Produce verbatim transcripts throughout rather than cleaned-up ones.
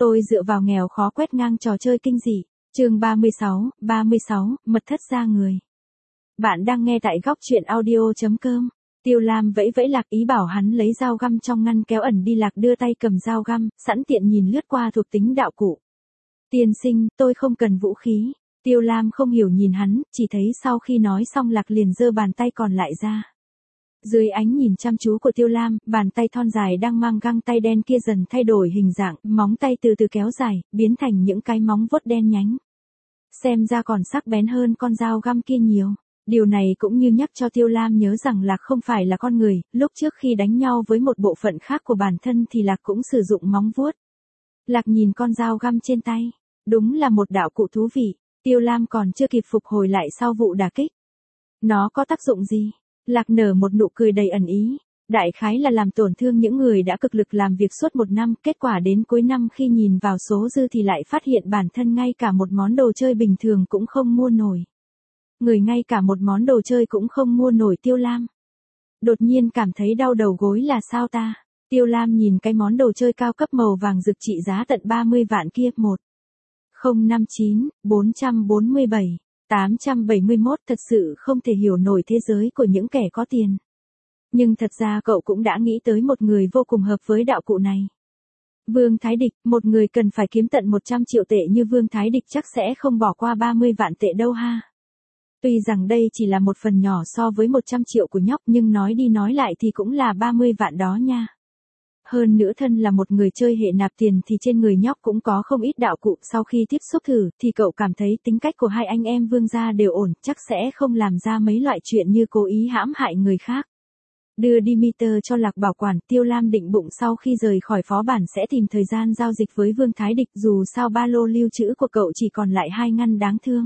Tôi dựa vào nghèo khó quét ngang trò chơi kinh dị. Chương ba mươi sáu, ba mươi sáu, mật thất ra người. Bạn đang nghe tại góc truyện audio chấm com. Tiêu Lam vẫy vẫy Lạc ý bảo hắn lấy dao găm trong ngăn kéo ẩn đi. Lạc đưa tay cầm dao găm, sẵn tiện nhìn lướt qua thuộc tính đạo cụ. Tiên sinh, tôi không cần vũ khí. Tiêu Lam không hiểu nhìn hắn, chỉ thấy sau khi nói xong Lạc liền giơ bàn tay còn lại ra. Dưới ánh nhìn chăm chú của Tiêu Lam, bàn tay thon dài đang mang găng tay đen kia dần thay đổi hình dạng, móng tay từ từ kéo dài, biến thành những cái móng vuốt đen nhánh. Xem ra còn sắc bén hơn con dao găm kia nhiều. Điều này cũng như nhắc cho Tiêu Lam nhớ rằng Lạc không phải là con người, lúc trước khi đánh nhau với một bộ phận khác của bản thân thì Lạc cũng sử dụng móng vuốt. Lạc nhìn con dao găm trên tay, đúng là một đạo cụ thú vị. Tiêu Lam còn chưa kịp phục hồi lại sau vụ đả kích. Nó có tác dụng gì? Lạc nở một nụ cười đầy ẩn ý. Đại khái là làm tổn thương những người đã cực lực làm việc suốt một năm, kết quả đến cuối năm khi nhìn vào số dư thì lại phát hiện bản thân ngay cả một món đồ chơi bình thường cũng không mua nổi. Người ngay cả một món đồ chơi cũng không mua nổi. Tiêu Lam đột nhiên cảm thấy đau đầu gối là sao ta? Tiêu Lam nhìn cái món đồ chơi cao cấp màu vàng rực trị giá tận ba mươi vạn kia. Một không năm chín, bốn bốn bảy, tám bảy mốt thật sự không thể hiểu nổi thế giới của những kẻ có tiền. Nhưng thật ra cậu cũng đã nghĩ tới một người vô cùng hợp với đạo cụ này. Vương Thái Địch, một người cần phải kiếm tận một trăm triệu tệ như Vương Thái Địch chắc sẽ không bỏ qua ba mươi vạn tệ đâu ha. Tuy rằng đây chỉ là một phần nhỏ so với một trăm triệu của nhóc nhưng nói đi nói lại thì cũng là ba mươi vạn đó nha. Hơn nữa thân là một người chơi hệ nạp tiền thì trên người nhóc cũng có không ít đạo cụ. Sau khi tiếp xúc thử thì cậu cảm thấy tính cách của hai anh em Vương gia đều ổn, chắc sẽ không làm ra mấy loại chuyện như cố ý hãm hại người khác. Đưa Demeter cho Lạc bảo quản. Tiêu Lam định bụng sau khi rời khỏi phó bản sẽ tìm thời gian giao dịch với Vương Thái Địch, dù sao ba lô lưu trữ của cậu chỉ còn lại hai ngăn đáng thương.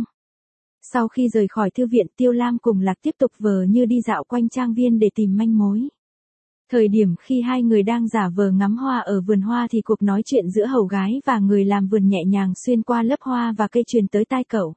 Sau khi rời khỏi thư viện, Tiêu Lam cùng Lạc tiếp tục vờ như đi dạo quanh trang viên để tìm manh mối. Thời điểm khi hai người đang giả vờ ngắm hoa ở vườn hoa thì cuộc nói chuyện giữa hầu gái và người làm vườn nhẹ nhàng xuyên qua lớp hoa và cây truyền tới tai cậu.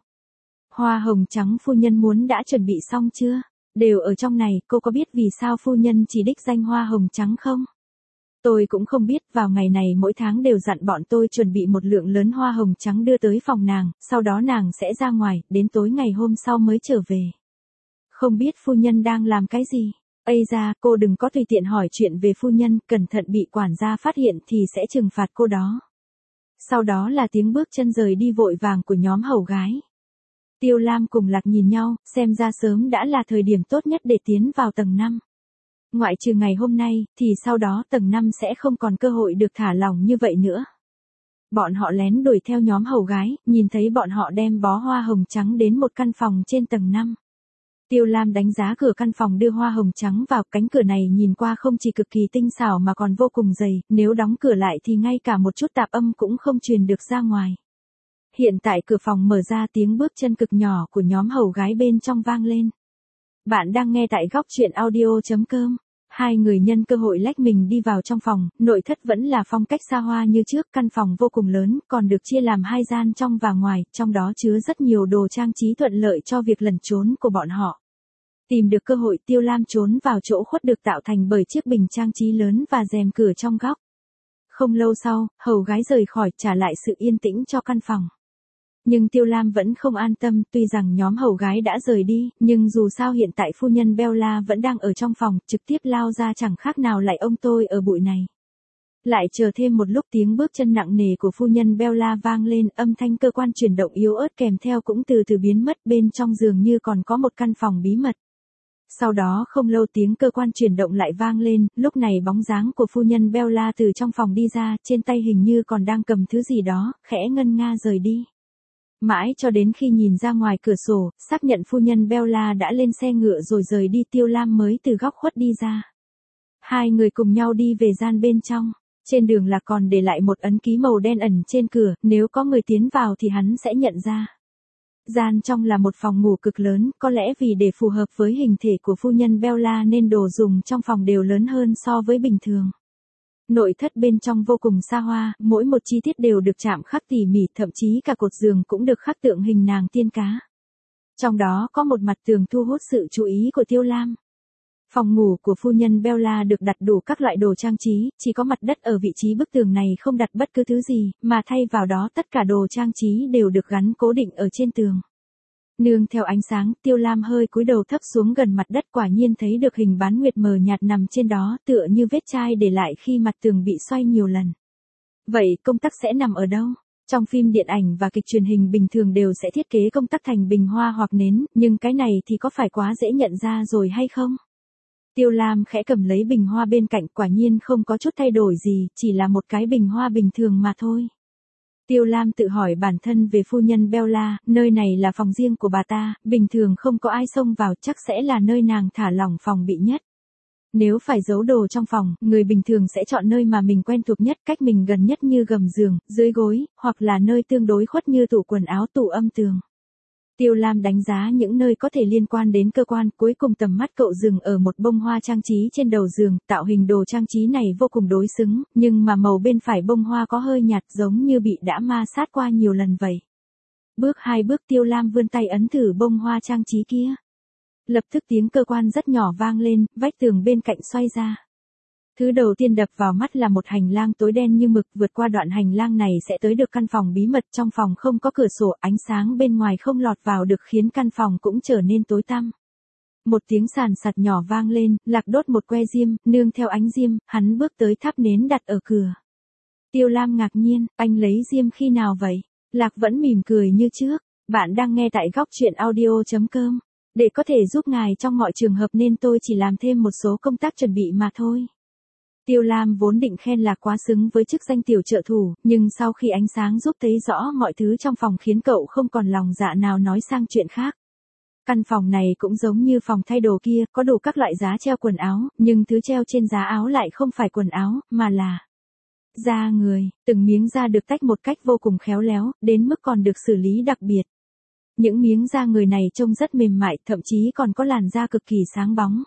Hoa hồng trắng phu nhân muốn đã chuẩn bị xong chưa? Đều ở trong này, cô có biết vì sao phu nhân chỉ đích danh hoa hồng trắng không? Tôi cũng không biết, vào ngày này mỗi tháng đều dặn bọn tôi chuẩn bị một lượng lớn hoa hồng trắng đưa tới phòng nàng, sau đó nàng sẽ ra ngoài, đến tối ngày hôm sau mới trở về. Không biết phu nhân đang làm cái gì? Ây da, cô đừng có tùy tiện hỏi chuyện về phu nhân, cẩn thận bị quản gia phát hiện thì sẽ trừng phạt cô đó. Sau đó là tiếng bước chân rời đi vội vàng của nhóm hầu gái. Tiêu Lam cùng Lạc nhìn nhau, xem ra sớm đã là thời điểm tốt nhất để tiến vào tầng năm. Ngoại trừ ngày hôm nay, thì sau đó tầng năm sẽ không còn cơ hội được thả lỏng như vậy nữa. Bọn họ lén đuổi theo nhóm hầu gái, nhìn thấy bọn họ đem bó hoa hồng trắng đến một căn phòng trên tầng năm. Tiêu Lam đánh giá cửa căn phòng đưa hoa hồng trắng vào. Cánh cửa này nhìn qua không chỉ cực kỳ tinh xảo mà còn vô cùng dày, nếu đóng cửa lại thì ngay cả một chút tạp âm cũng không truyền được ra ngoài. Hiện tại cửa phòng mở ra, tiếng bước chân cực nhỏ của nhóm hầu gái bên trong vang lên. Bạn đang nghe tại góc truyện audio chấm com. Hai người nhân cơ hội lách mình đi vào trong phòng, nội thất vẫn là phong cách xa hoa như trước, căn phòng vô cùng lớn, còn được chia làm hai gian trong và ngoài, trong đó chứa rất nhiều đồ trang trí thuận lợi cho việc lẩn trốn của bọn họ. Tìm được cơ hội, Tiêu Lam trốn vào chỗ khuất được tạo thành bởi chiếc bình trang trí lớn và rèm cửa trong góc. Không lâu sau, hầu gái rời khỏi, trả lại sự yên tĩnh cho căn phòng. Nhưng Tiêu Lam vẫn không an tâm, tuy rằng nhóm hầu gái đã rời đi, nhưng dù sao hiện tại phu nhân Bella vẫn đang ở trong phòng, trực tiếp lao ra chẳng khác nào lại ông tôi ở bụi này. Lại chờ thêm một lúc, tiếng bước chân nặng nề của phu nhân Bella vang lên, âm thanh cơ quan chuyển động yếu ớt kèm theo cũng từ từ biến mất, bên trong dường như còn có một căn phòng bí mật. Sau đó không lâu tiếng cơ quan chuyển động lại vang lên, lúc này bóng dáng của phu nhân Bella từ trong phòng đi ra, trên tay hình như còn đang cầm thứ gì đó, khẽ ngân nga rời đi. Mãi cho đến khi nhìn ra ngoài cửa sổ, xác nhận phu nhân Bella đã lên xe ngựa rồi rời đi, Tiêu Lam mới từ góc khuất đi ra. Hai người cùng nhau đi về gian bên trong. Trên đường là còn để lại một ấn ký màu đen ẩn trên cửa, nếu có người tiến vào thì hắn sẽ nhận ra. Gian trong là một phòng ngủ cực lớn, có lẽ vì để phù hợp với hình thể của phu nhân Bella nên đồ dùng trong phòng đều lớn hơn so với bình thường. Nội thất bên trong vô cùng xa hoa, mỗi một chi tiết đều được chạm khắc tỉ mỉ, thậm chí cả cột giường cũng được khắc tượng hình nàng tiên cá. Trong đó có một mặt tường thu hút sự chú ý của Tiêu Lam. Phòng ngủ của phu nhân Bella được đặt đủ các loại đồ trang trí, chỉ có mặt đất ở vị trí bức tường này không đặt bất cứ thứ gì, mà thay vào đó tất cả đồ trang trí đều được gắn cố định ở trên tường. Nương theo ánh sáng, Tiêu Lam hơi cúi đầu thấp xuống gần mặt đất, quả nhiên thấy được hình bán nguyệt mờ nhạt nằm trên đó, tựa như vết chai để lại khi mặt tường bị xoay nhiều lần. Vậy công tắc sẽ nằm ở đâu? Trong phim điện ảnh và kịch truyền hình bình thường đều sẽ thiết kế công tắc thành bình hoa hoặc nến, nhưng cái này thì có phải quá dễ nhận ra rồi hay không? Tiêu Lam khẽ cầm lấy bình hoa bên cạnh, quả nhiên không có chút thay đổi gì, chỉ là một cái bình hoa bình thường mà thôi. Tiêu Lam tự hỏi bản thân về phu nhân Bella, nơi này là phòng riêng của bà ta, bình thường không có ai xông vào, chắc sẽ là nơi nàng thả lỏng phòng bị nhất. Nếu phải giấu đồ trong phòng, người bình thường sẽ chọn nơi mà mình quen thuộc nhất, cách mình gần nhất như gầm giường, dưới gối, hoặc là nơi tương đối khuất như tủ quần áo, tủ âm tường. Tiêu Lam đánh giá những nơi có thể liên quan đến cơ quan, cuối cùng tầm mắt cậu dừng ở một bông hoa trang trí trên đầu giường, tạo hình đồ trang trí này vô cùng đối xứng, nhưng mà màu bên phải bông hoa có hơi nhạt, giống như bị đã ma sát qua nhiều lần vậy. Bước hai bước Tiêu Lam vươn tay ấn thử bông hoa trang trí kia. Lập tức tiếng cơ quan rất nhỏ vang lên, vách tường bên cạnh xoay ra. Thứ đầu tiên đập vào mắt là một hành lang tối đen như mực, vượt qua đoạn hành lang này sẽ tới được căn phòng bí mật, trong phòng không có cửa sổ, ánh sáng bên ngoài không lọt vào được khiến căn phòng cũng trở nên tối tăm. Một tiếng sàn sạt nhỏ vang lên, Lạc đốt một que diêm, nương theo ánh diêm, hắn bước tới thắp nến đặt ở cửa. Tiêu Lam ngạc nhiên, anh lấy diêm khi nào vậy? Lạc vẫn mỉm cười như trước, bạn đang nghe tại góc truyện audio chấm com. Để có thể giúp ngài trong mọi trường hợp nên tôi chỉ làm thêm một số công tác chuẩn bị mà thôi. Tiêu Lam vốn định khen Lạc quá xứng với chức danh tiểu trợ thủ, nhưng sau khi ánh sáng giúp thấy rõ mọi thứ trong phòng khiến cậu không còn lòng dạ nào nói sang chuyện khác. Căn phòng này cũng giống như phòng thay đồ kia, có đủ các loại giá treo quần áo, nhưng thứ treo trên giá áo lại không phải quần áo, mà là da người, từng miếng da được tách một cách vô cùng khéo léo, đến mức còn được xử lý đặc biệt. Những miếng da người này trông rất mềm mại, thậm chí còn có làn da cực kỳ sáng bóng.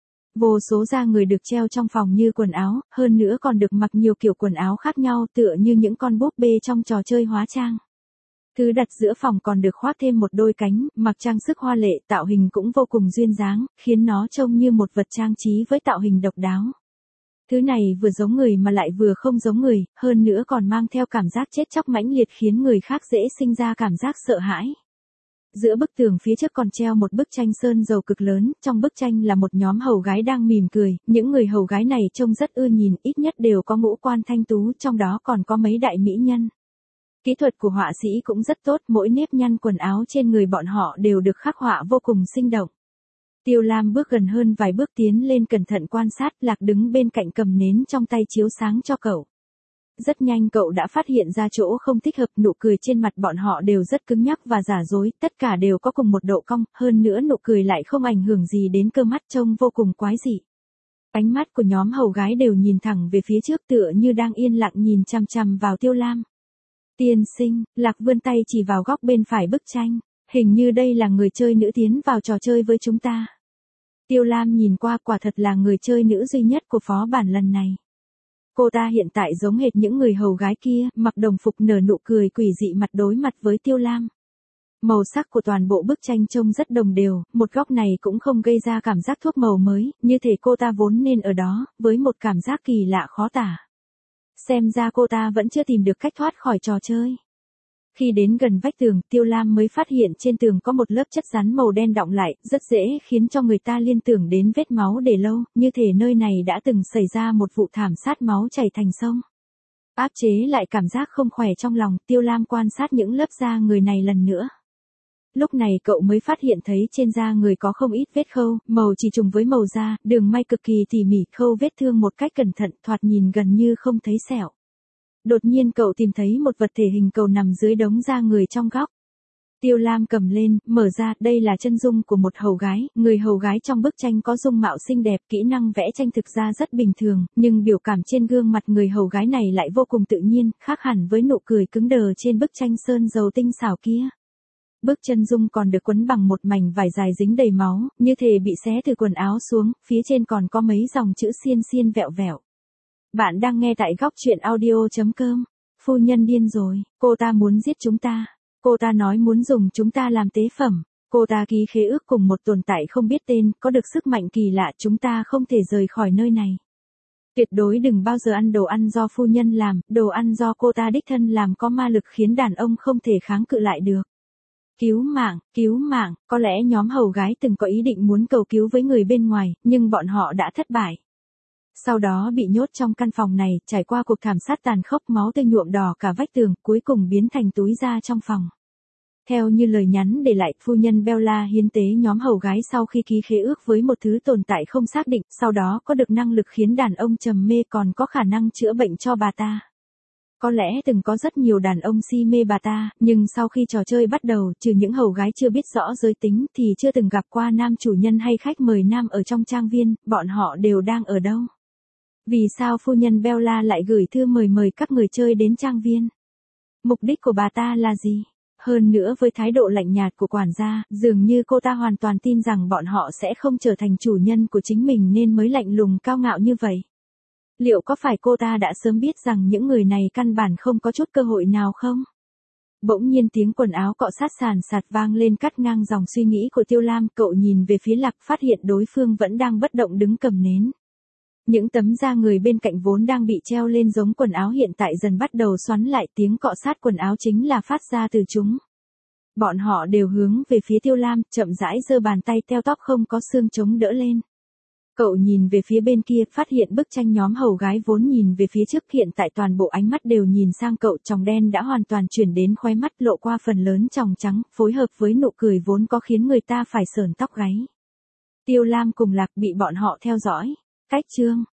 Vô số da người được treo trong phòng như quần áo, hơn nữa còn được mặc nhiều kiểu quần áo khác nhau, tựa như những con búp bê trong trò chơi hóa trang. Thứ đặt giữa phòng còn được khoác thêm một đôi cánh, mặc trang sức hoa lệ, tạo hình cũng vô cùng duyên dáng, khiến nó trông như một vật trang trí với tạo hình độc đáo. Thứ này vừa giống người mà lại vừa không giống người, hơn nữa còn mang theo cảm giác chết chóc mãnh liệt khiến người khác dễ sinh ra cảm giác sợ hãi. Giữa bức tường phía trước còn treo một bức tranh sơn dầu cực lớn, trong bức tranh là một nhóm hầu gái đang mỉm cười, những người hầu gái này trông rất ưa nhìn, ít nhất đều có ngũ quan thanh tú, trong đó còn có mấy đại mỹ nhân. Kỹ thuật của họa sĩ cũng rất tốt, mỗi nếp nhăn quần áo trên người bọn họ đều được khắc họa vô cùng sinh động. Tiêu Lam bước gần hơn vài bước tiến lên cẩn thận quan sát, Lạc đứng bên cạnh cầm nến trong tay chiếu sáng cho cậu. Rất nhanh cậu đã phát hiện ra chỗ không thích hợp, nụ cười trên mặt bọn họ đều rất cứng nhắc và giả dối, tất cả đều có cùng một độ cong, hơn nữa nụ cười lại không ảnh hưởng gì đến cơ mắt, trông vô cùng quái dị. Ánh mắt của nhóm hầu gái đều nhìn thẳng về phía trước, tựa như đang yên lặng nhìn chằm chằm vào Tiêu Lam. Tiên sinh, Lạc vươn tay chỉ vào góc bên phải bức tranh, hình như đây là người chơi nữ tiến vào trò chơi với chúng ta. Tiêu Lam nhìn qua, quả thật là người chơi nữ duy nhất của phó bản lần này. Cô ta hiện tại giống hệt những người hầu gái kia, mặc đồng phục nở nụ cười quỷ dị mặt đối mặt với Tiêu Lam. Màu sắc của toàn bộ bức tranh trông rất đồng đều, một góc này cũng không gây ra cảm giác thuốc màu mới, như thể cô ta vốn nên ở đó, với một cảm giác kỳ lạ khó tả. Xem ra cô ta vẫn chưa tìm được cách thoát khỏi trò chơi. Khi đến gần vách tường, Tiêu Lam mới phát hiện trên tường có một lớp chất rắn màu đen đọng lại, rất dễ khiến cho người ta liên tưởng đến vết máu để lâu, như thể nơi này đã từng xảy ra một vụ thảm sát, máu chảy thành sông. Áp chế lại cảm giác không khỏe trong lòng, Tiêu Lam quan sát những lớp da người này lần nữa. Lúc này cậu mới phát hiện thấy trên da người có không ít vết khâu, màu chỉ trùng với màu da, đường may cực kỳ tỉ mỉ, khâu vết thương một cách cẩn thận, thoạt nhìn gần như không thấy sẹo. Đột nhiên cậu tìm thấy một vật thể hình cầu nằm dưới đống da người trong góc. Tiêu Lam cầm lên, mở ra, đây là chân dung của một hầu gái, người hầu gái trong bức tranh có dung mạo xinh đẹp, kỹ năng vẽ tranh thực ra rất bình thường, nhưng biểu cảm trên gương mặt người hầu gái này lại vô cùng tự nhiên, khác hẳn với nụ cười cứng đờ trên bức tranh sơn dầu tinh xảo kia. Bức chân dung còn được quấn bằng một mảnh vải dài dính đầy máu, như thể bị xé từ quần áo xuống, phía trên còn có mấy dòng chữ xiên xiên vẹo vẹo. Bạn đang nghe tại góc truyện audio chấm com. Phu nhân điên rồi, cô ta muốn giết chúng ta. Cô ta nói muốn dùng chúng ta làm tế phẩm. Cô ta ký khế ước cùng một tồn tại không biết tên, có được sức mạnh kỳ lạ, chúng ta không thể rời khỏi nơi này. Tuyệt đối đừng bao giờ ăn đồ ăn do phu nhân làm, đồ ăn do cô ta đích thân làm có ma lực khiến đàn ông không thể kháng cự lại được. Cứu mạng, cứu mạng, có lẽ nhóm hầu gái từng có ý định muốn cầu cứu với người bên ngoài, nhưng bọn họ đã thất bại. Sau đó bị nhốt trong căn phòng này, trải qua cuộc thảm sát tàn khốc, máu tươi nhuộm đỏ cả vách tường, cuối cùng biến thành túi da trong phòng. Theo như lời nhắn để lại, phu nhân Bella hiến tế nhóm hầu gái sau khi ký khế ước với một thứ tồn tại không xác định, sau đó có được năng lực khiến đàn ông trầm mê, còn có khả năng chữa bệnh cho bà ta. Có lẽ từng có rất nhiều đàn ông si mê bà ta, nhưng sau khi trò chơi bắt đầu, trừ những hầu gái chưa biết rõ giới tính thì chưa từng gặp qua nam chủ nhân hay khách mời nam ở trong trang viên, bọn họ đều đang ở đâu? Vì sao phu nhân Bella lại gửi thư mời mời các người chơi đến trang viên? Mục đích của bà ta là gì? Hơn nữa với thái độ lạnh nhạt của quản gia, dường như cô ta hoàn toàn tin rằng bọn họ sẽ không trở thành chủ nhân của chính mình nên mới lạnh lùng cao ngạo như vậy. Liệu có phải cô ta đã sớm biết rằng những người này căn bản không có chút cơ hội nào không? Bỗng nhiên tiếng quần áo cọ sát sàn sạt vang lên cắt ngang dòng suy nghĩ của Tiêu Lam, cậu nhìn về phía Lạc phát hiện đối phương vẫn đang bất động đứng cầm nến. Những tấm da người bên cạnh vốn đang bị treo lên giống quần áo hiện tại dần bắt đầu xoắn lại, tiếng cọ sát quần áo chính là phát ra từ chúng. Bọn họ đều hướng về phía Tiêu Lam, chậm rãi giơ bàn tay teo tóp không có xương chống đỡ lên. Cậu nhìn về phía bên kia, phát hiện bức tranh nhóm hầu gái vốn nhìn về phía trước hiện tại toàn bộ ánh mắt đều nhìn sang cậu, tròng đen đã hoàn toàn chuyển đến khóe mắt, lộ qua phần lớn tròng trắng, phối hợp với nụ cười vốn có khiến người ta phải sởn tóc gáy. Tiêu Lam cùng Lạc bị bọn họ theo dõi. Cách chương